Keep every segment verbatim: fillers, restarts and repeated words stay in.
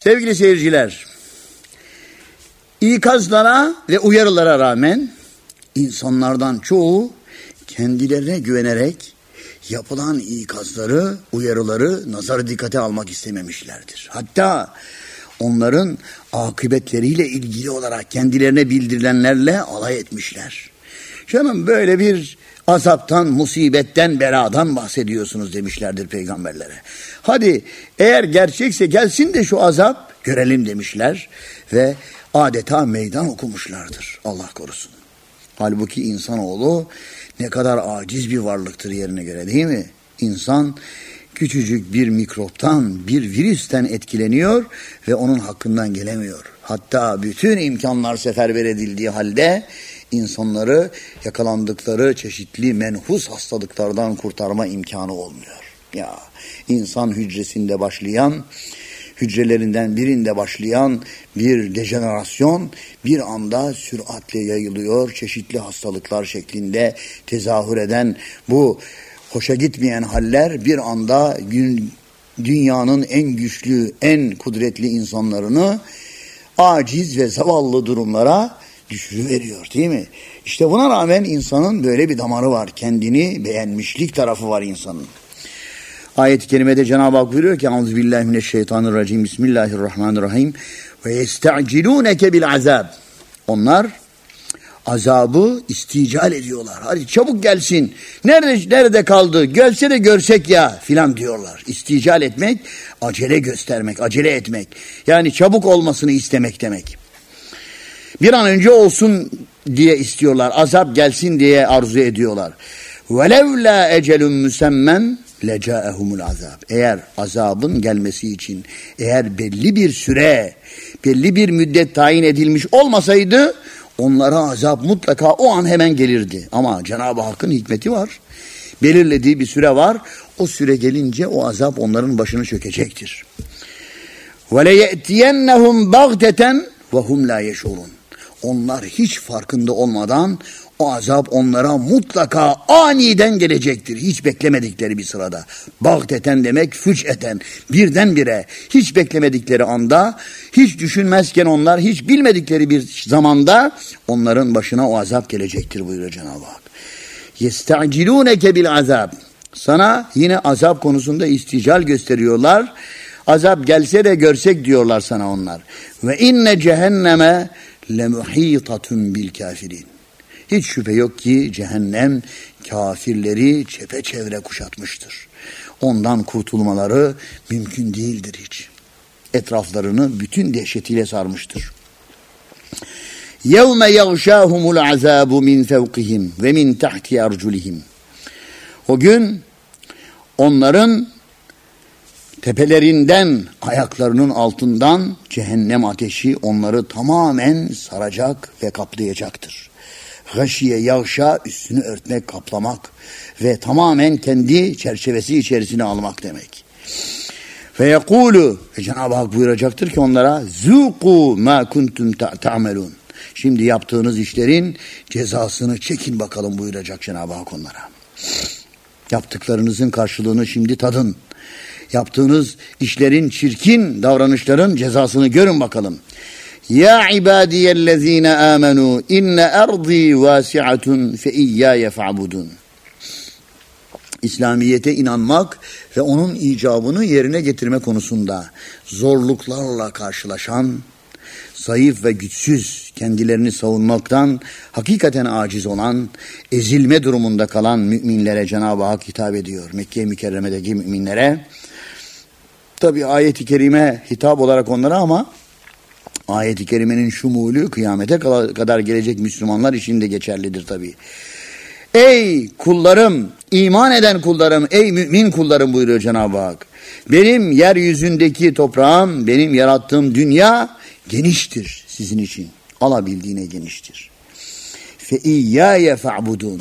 Sevgili seyirciler, ikazlara ve uyarılara rağmen insanlardan çoğu kendilerine güvenerek yapılan ikazları, uyarıları nazar dikkate almak istememişlerdir. Hatta onların akıbetleriyle ilgili olarak kendilerine bildirilenlerle alay etmişler. Canım böyle bir azaptan, musibetten, beladan bahsediyorsunuz demişlerdir peygamberlere. Hadi eğer gerçekse gelsin de şu azap görelim demişler ve adeta meydan okumuşlardır. Allah korusun. Halbuki insanoğlu ne kadar aciz bir varlıktır yerine göre, değil mi? İnsan küçücük bir mikroptan, bir virüsten etkileniyor ve onun hakkından gelemiyor. Hatta bütün imkanlar seferber edildiği halde insanları yakalandıkları çeşitli menhus hastalıklardan kurtarma imkanı olmuyor. Ya insan hücresinde başlayan, hücrelerinden birinde başlayan bir dejenerasyon bir anda süratle yayılıyor. Çeşitli hastalıklar şeklinde tezahür eden bu hoşa gitmeyen haller bir anda dünyanın en güçlü, en kudretli insanlarını aciz ve zavallı durumlara düşürüveriyor, değil mi? İşte buna rağmen insanın böyle bir damarı var. Kendini beğenmişlik tarafı var insanın. Ayet-i kerimede Cenab-ı Hak buyuruyor ki Euzubillahimineşşeytanirracim Bismillahirrahmanirrahim ve yesta'cilûneke bil azab. Onlar azabı istical ediyorlar. Hadi çabuk gelsin. Nerede nerede kaldı? Gelse de görsek ya filan diyorlar. İstical etmek, acele göstermek, acele etmek. Yani çabuk olmasını istemek demek. Bir an önce olsun diye istiyorlar. Azap gelsin diye arzu ediyorlar. وَلَوْلَا اَجَلٌ مُسَمَّنْ لَجَاءَهُمُ الْعَذَابِ. Eğer azabın gelmesi için, eğer belli bir süre, belli bir müddet tayin edilmiş olmasaydı, onlara azap mutlaka o an hemen gelirdi. Ama Cenab-ı Hakk'ın hikmeti var. Belirlediği bir süre var. O süre gelince o azap onların başını çökecektir. وَلَيَأْتِيَنَّهُمْ بَغْتَةً وَهُمْ لَا يَشْعُرُونَ. Onlar hiç farkında olmadan o azap onlara mutlaka aniden gelecektir. Hiç beklemedikleri bir sırada. Bagteten demek füçeten, birdenbire, hiç beklemedikleri anda, hiç düşünmezken onlar, hiç bilmedikleri bir zamanda onların başına o azap gelecektir buyuruyor Cenab-ı Hak. Yesta'cilûneke bil azab. Sana yine azap konusunda istical gösteriyorlar. Azap gelse de görsek diyorlar sana onlar. Ve inne cehenneme lemuhitatun bil kafirin. Hiç şüphe yok ki cehennem kafirleri çepeçevre kuşatmıştır. Ondan kurtulmaları mümkün değildir hiç. Etraflarını bütün dehşetiyle sarmıştır. يَوْمَ يَغْشَاهُمُ الْعَذَابُ مِنْ فَوْقِهِمْ وَمِنْ تَحْتِ أَرْجُلِهِمْ. O gün onların tepelerinden, ayaklarının altından cehennem ateşi onları tamamen saracak ve kaplayacaktır. Gâşiye yağşa, üstünü örtmek, kaplamak ve tamamen kendi çerçevesi içerisine almak demek. Ve yekûlü, ve Cenab-ı Hak buyuracaktır ki onlara zûkû mâ kuntum ta'melûn. Şimdi yaptığınız işlerin cezasını çekin bakalım buyuracak Cenab-ı Hak onlara. Yaptıklarınızın karşılığını şimdi tadın. Yaptığınız işlerin, çirkin davranışların cezasını görün bakalım. Ya ibadiyellezine amenu inne ardi vasi'atun fe iyyâye fa'budun. İslamiyete inanmak ve onun icabını yerine getirme konusunda zorluklarla karşılaşan, zayıf ve güçsüz, kendilerini savunmaktan hakikaten aciz olan, ezilme durumunda kalan müminlere Cenab-ı Hak hitap ediyor. Mekke-i Mükerreme'deki müminlere. Tabi ayet-i kerime hitap olarak onlara ama ayet-i kerimenin şumulü kıyamete kadar gelecek Müslümanlar için de geçerlidir tabi. Ey kullarım, iman eden kullarım, ey mümin kullarım buyuruyor Cenab-ı Hak. Benim yeryüzündeki toprağım, benim yarattığım dünya geniştir sizin için. Alabildiğine geniştir. Fe iyyâye fa'budun.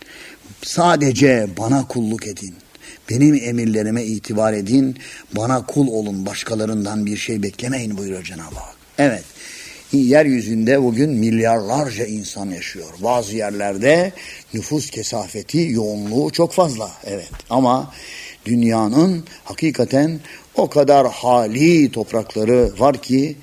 Sadece bana kulluk edin. Benim emirlerime itibar edin. Bana kul olun. Başkalarından bir şey beklemeyin buyuruyor Cenab-ı Hak. Evet. Yeryüzünde bugün milyarlarca insan yaşıyor. Bazı yerlerde nüfus kesafeti, yoğunluğu çok fazla. Evet. Ama dünyanın hakikaten O kadar hali toprakları var ki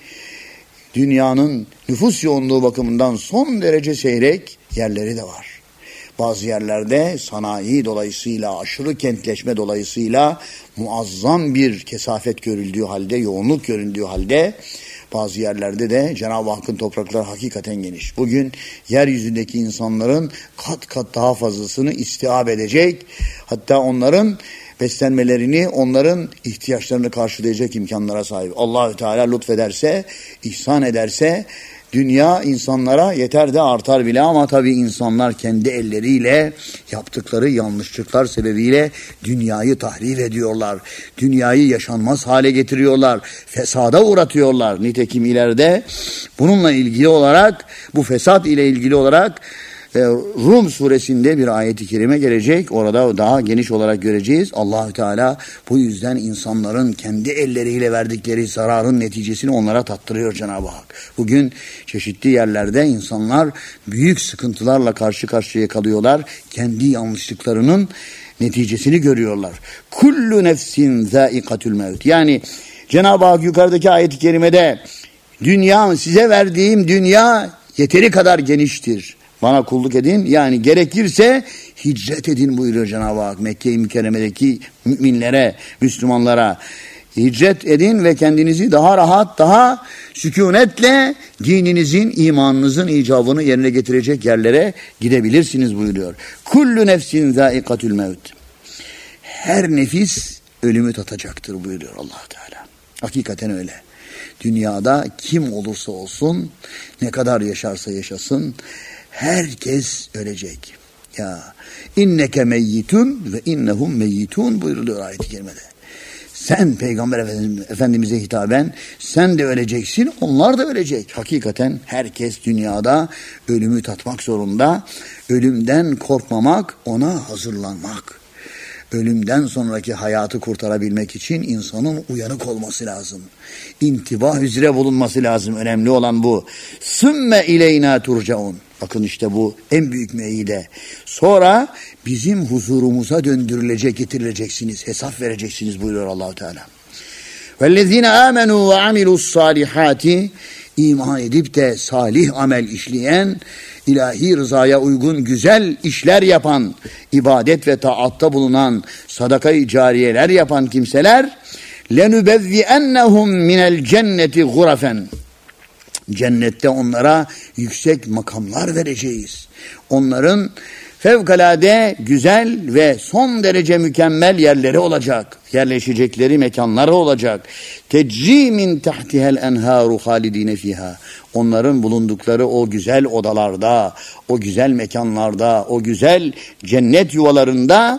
dünyanın nüfus yoğunluğu bakımından son derece seyrek yerleri de var. Bazı yerlerde sanayi dolayısıyla, aşırı kentleşme dolayısıyla muazzam bir kesafet görüldüğü halde, yoğunluk göründüğü halde bazı yerlerde de Cenab-ı Hakk'ın toprakları hakikaten geniş. Bugün yeryüzündeki insanların kat kat daha fazlasını istihab edecek, hatta onların beslenmelerini, onların ihtiyaçlarını karşılayacak imkanlara sahip. Allah-u Teala lütfederse, ihsan ederse dünya insanlara yeter de artar bile, ama tabii insanlar kendi elleriyle yaptıkları yanlışlıklar sebebiyle dünyayı tahrip ediyorlar. Dünyayı yaşanmaz hale getiriyorlar. Fesada uğratıyorlar. Nitekim ileride bununla ilgili olarak, bu fesat ile ilgili olarak Rum suresinde bir ayet-i kerime gelecek. Orada daha geniş olarak göreceğiz. Allah-u Teala bu yüzden insanların kendi elleriyle verdikleri zararın neticesini onlara tattırıyor Cenab-ı Hak. Bugün çeşitli yerlerde insanlar büyük sıkıntılarla karşı karşıya kalıyorlar. Kendi yanlışlıklarının neticesini görüyorlar. Kullu nefsin zâikatül mevt. Yani Cenab-ı Hak yukarıdaki ayet-i kerimede dünya, size verdiğim dünya yeteri kadar geniştir. Bana kulluk edin, yani gerekirse hicret edin buyuruyor Cenab-ı Hak. Mekke-i Mükerreme'deki müminlere, Müslümanlara hicret edin ve kendinizi daha rahat, daha sükunetle dininizin, imanınızın icabını yerine getirecek yerlere gidebilirsiniz buyuruyor. Kullu nefsin zâikatül mevt. Her nefis ölümü tatacaktır buyuruyor Allah Teala. Hakikaten öyle. Dünyada kim olursa olsun, ne kadar yaşarsa yaşasın, herkes ölecek. Ya inneke meyyitun ve innehum meyyitun buyuruluyor ayet-i kerimede. Sen Peygamber Efendimiz'e hitaben sen de öleceksin, onlar da ölecek. Hakikaten herkes dünyada ölümü tatmak zorunda. Ölümden korkmamak, ona hazırlanmak. Ölümden sonraki hayatı kurtarabilmek için insanın uyanık olması lazım. İntibah üzere bulunması lazım. Önemli olan bu. Sümme ileyna turcaun. Bakın işte bu en büyük meyide. Sonra bizim huzurumuza döndürülecek, getirileceksiniz. Hesap vereceksiniz buyuruyor Allah-u Teala. Vellezine amenu ve amilus salihati. İman edip de salih amel işleyen, ilahi rızaya uygun güzel işler yapan, ibadet ve taatta bulunan, sadaka-i cariyeler yapan kimseler, lenubevvi'ennehum minel cenneti gurafen. Cennette onlara yüksek makamlar vereceğiz. Onların fevkalade güzel ve son derece mükemmel yerleri olacak. Yerleşecekleri mekanları olacak. Tecri min tahtihel enharu halidine fiha. Onların bulundukları o güzel odalarda, o güzel mekanlarda, o güzel cennet yuvalarında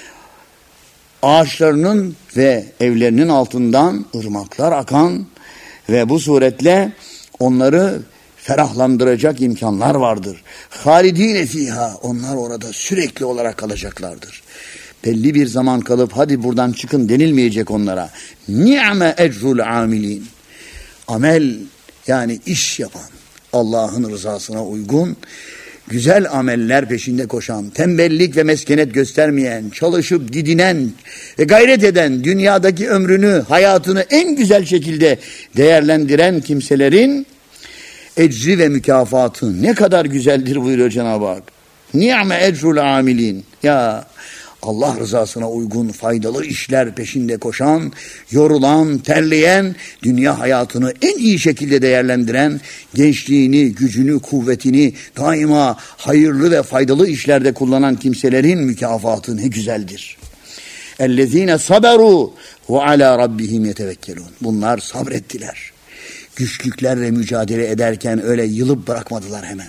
ağaçlarının ve evlerinin altından ırmaklar akan ve bu suretle onları ferahlandıracak imkanlar vardır. Halidine fiha. Onlar orada sürekli olarak kalacaklardır. Belli bir zaman kalıp hadi buradan çıkın denilmeyecek onlara. Ni'me ecrul amilin. Amel, yani iş yapan, Allah'ın rızasına uygun, güzel ameller peşinde koşan, tembellik ve meskenet göstermeyen, çalışıp didinen ve gayret eden, dünyadaki ömrünü, hayatını en güzel şekilde değerlendiren kimselerin ecri ve mükafatı ne kadar güzeldir buyuruyor Cenab-ı Hak. Ni'me ecrul amilin. Ya Allah rızasına uygun faydalı işler peşinde koşan, yorulan, terleyen, dünya hayatını en iyi şekilde değerlendiren, gençliğini, gücünü, kuvvetini daima hayırlı ve faydalı işlerde kullanan kimselerin mükafatı ne güzeldir. Ellezine saberu ve ala rabbihim yetevekkelun. Bunlar sabrettiler. Güçlüklerle mücadele ederken öyle yılıp bırakmadılar hemen.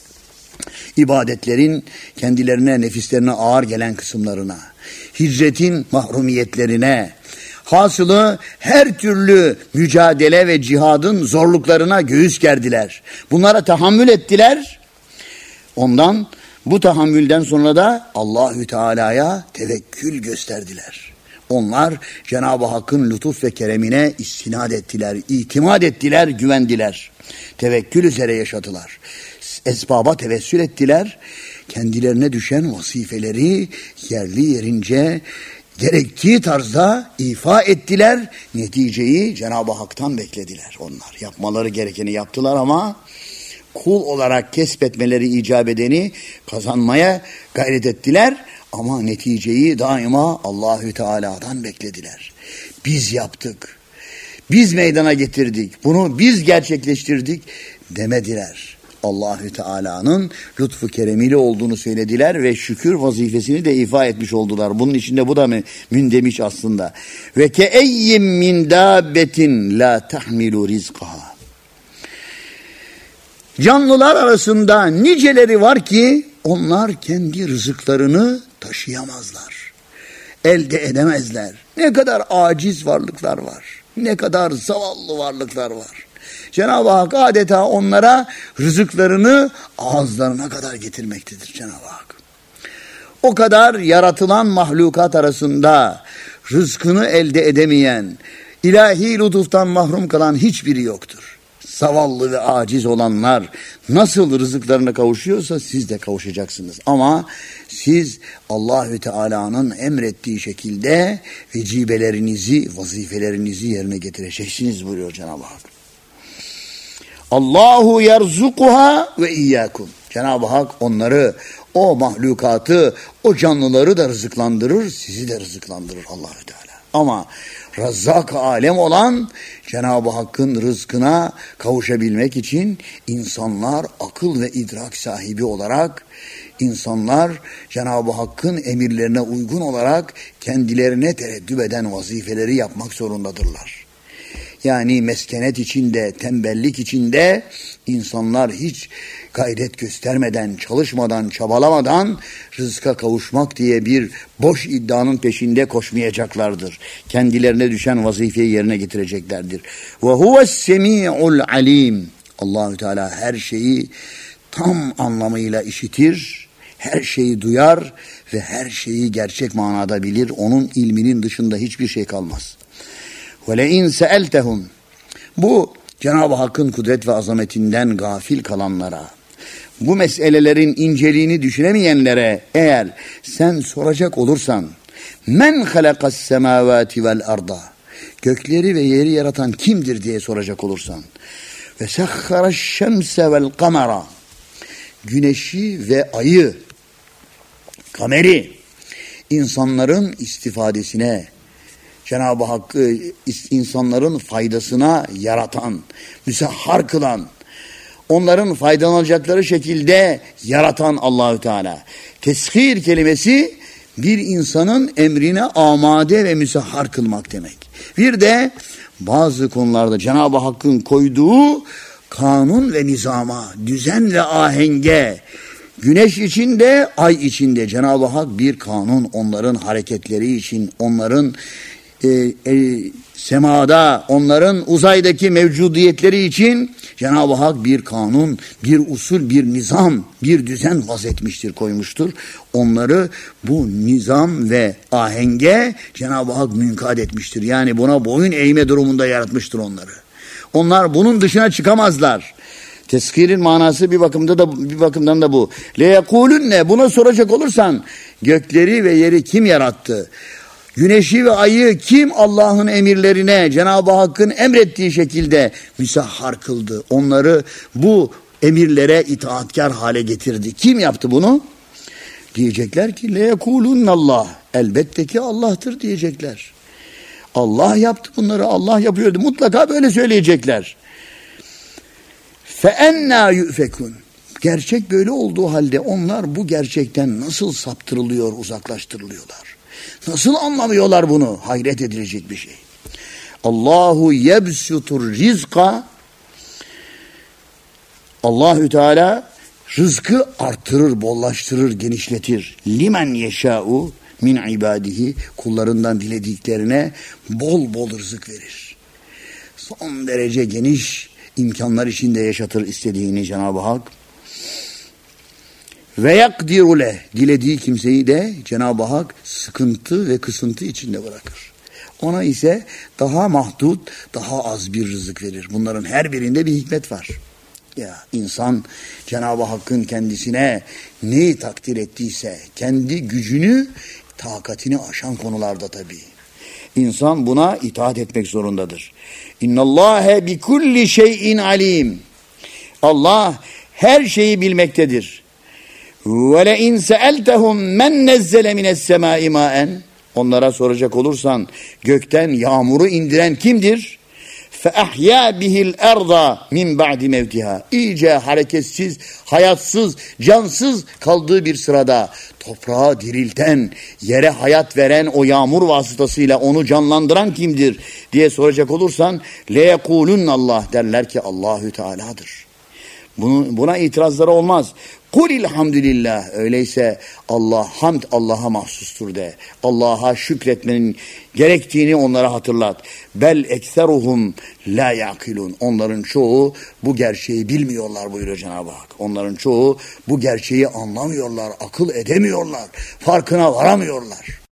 İbadetlerin kendilerine, nefislerine ağır gelen kısımlarına, hicretin mahrumiyetlerine, hasılı her türlü mücadele ve cihadın zorluklarına göğüs gerdiler. Bunlara tahammül ettiler. Ondan, bu tahammülden sonra da Allahü Teala'ya tevekkül gösterdiler. Onlar Cenab-ı Hakk'ın lütuf ve keremine istinad ettiler, itimat ettiler, güvendiler. Tevekkül üzere yaşadılar. Esbaba tevessül ettiler. Kendilerine düşen vazifeleri yerli yerince gerektiği tarzda ifa ettiler. Neticeyi Cenab-ı Hak'tan beklediler onlar. Yapmaları gerekeni yaptılar ama kul olarak kesbetmeleri icap edeni kazanmaya gayret ettiler. Ama neticeyi daima Allahü Teala'dan beklediler. Biz yaptık, biz meydana getirdik, bunu biz gerçekleştirdik demediler. Allahü Teala'nın lütfu keremiyle olduğunu söylediler ve şükür vazifesini de ifa etmiş oldular. Bunun içinde bu da mı mündemiş aslında. Ve ke eyyim min dabbetin la tahmilu rizqaha. Canlılar arasında niceleri var ki onlar kendi rızıklarını taşıyamazlar. Elde edemezler. Ne kadar aciz varlıklar var. Ne kadar zavallı varlıklar var. Cenab-ı Hak adeta onlara rızıklarını ağızlarına kadar getirmektedir Cenab-ı Hak. O kadar yaratılan mahlukat arasında rızkını elde edemeyen, ilahi lütuftan mahrum kalan hiçbiri yoktur. Zavallı ve aciz olanlar nasıl rızıklarına kavuşuyorsa siz de kavuşacaksınız. Ama siz Allahü Teala'nın emrettiği şekilde vecibelerinizi, vazifelerinizi yerine getireceksiniz buyuruyor Cenab-ı Hak. Allahu yerzukuha ve iyyakum. Cenab-ı Hak onları, o mahlukatı, o canlıları da rızıklandırır, sizi de rızıklandırır Allahü Teala. Ama Razzak alem olan Cenab-ı Hakk'ın rızkına kavuşabilmek için insanlar akıl ve idrak sahibi olarak, insanlar Cenab-ı Hakk'ın emirlerine uygun olarak kendilerine tereddüt eden vazifeleri yapmak zorundadırlar. Yani meskenet içinde, tembellik içinde insanlar hiç gayret göstermeden, çalışmadan, çabalamadan rızka kavuşmak diye bir boş iddianın peşinde koşmayacaklardır. Kendilerine düşen vazifeyi yerine getireceklerdir. Ve huves-semi'ul alim. Allahü Teala her şeyi tam anlamıyla işitir, her şeyi duyar ve her şeyi gerçek manada bilir. Onun ilminin dışında hiçbir şey kalmaz. وَلَاِنْ سَأَلْتَهُمْ. Bu Cenab-ı Hakk'ın kudret ve azametinden gafil kalanlara, bu meselelerin inceliğini düşünemeyenlere eğer sen soracak olursan, men halakas semavati vel arda, gökleri ve yeri yaratan kimdir diye soracak olursan, ve sahharaş şemse vel kamera, güneşi ve ayı, kameri insanların istifadesine, Cenab-ı Hakk'ı insanların faydasına yaratan, müsahhar kılan, onların faydalanacakları şekilde yaratan Allahü Teala. Teshir kelimesi bir insanın emrine amade ve müsahhar kılmak demek. Bir de bazı konularda Cenab-ı Hakk'ın koyduğu kanun ve nizama, düzen ve ahenge, güneş içinde, ay içinde Cenab-ı Hak bir kanun, onların hareketleri için, onların E, e, semada, onların uzaydaki mevcudiyetleri için Cenab-ı Hak bir kanun, bir usul, bir nizam, bir düzen vazetmiştir, koymuştur. Onları bu nizam ve ahenge Cenab-ı Hak münkat etmiştir. Yani buna boyun eğme durumunda yaratmıştır onları. Onlar bunun dışına çıkamazlar. Teskirin manası bir bakımda da bir bakımdan da bu. Le yekulunne, buna soracak olursan gökleri ve yeri kim yarattı? Güneşi ve ayı kim Allah'ın emirlerine, Cenab-ı Hakk'ın emrettiği şekilde müsahhar kıldı? Onları bu emirlere itaatkar hale getirdi. Kim yaptı bunu? Diyecekler ki leyekulunallah. Elbette ki Allah'tır diyecekler. Allah yaptı bunları, Allah yapıyordu. Mutlaka böyle söyleyecekler. Fe enna yufekun. Gerçek böyle olduğu halde onlar bu gerçekten nasıl saptırılıyor, uzaklaştırılıyorlar? Nasıl anlamıyorlar bunu? Hayret edilecek bir şey. Allahu yebsutur rizqa. Allahü Teala rızkı artırır, bollaştırır, genişletir. Limen yeşâ'u min ibadihi, kullarından dilediklerine bol bol rızık verir. Son derece geniş imkanlar içinde yaşatır istediğini Cenab-ı Hak. Ve yakdiru leh, dilediği kimseyi de Cenab-ı Hak sıkıntı ve kısıntı içinde bırakır. Ona ise daha mahdut, daha az bir rızık verir. Bunların her birinde bir hikmet var. Ya insan Cenab-ı Hakk'ın kendisine neyi takdir ettiyse, kendi gücünü takatini aşan konularda tabii. İnsan buna itaat etmek zorundadır. İnnallâhe bi kulli şeyin alim. Allah her şeyi bilmektedir. Ve le in se'eltehum men nezzele mines semâi mâen. Onlara soracak olursan gökten yağmuru indiren kimdir? Fe ahya bihil erda min ba'di mevtiha. İyice hareketsiz, hayatsız, cansız kaldığı bir sırada toprağı dirilten, yere hayat veren o yağmur vasıtasıyla onu canlandıran kimdir diye soracak olursan le yekulun Allah derler ki Allahü Teala'dır. Bunu, buna itirazları olmaz. Kulilhamdülillah. Öyleyse Allah, hamd Allah'a mahsustur de. Allah'a şükretmenin gerektiğini onlara hatırlat. Bel ekseruhum la yakilun. Onların çoğu bu gerçeği bilmiyorlar buyuruyor Cenab-ı Hak. Onların çoğu bu gerçeği anlamıyorlar, akıl edemiyorlar, farkına varamıyorlar.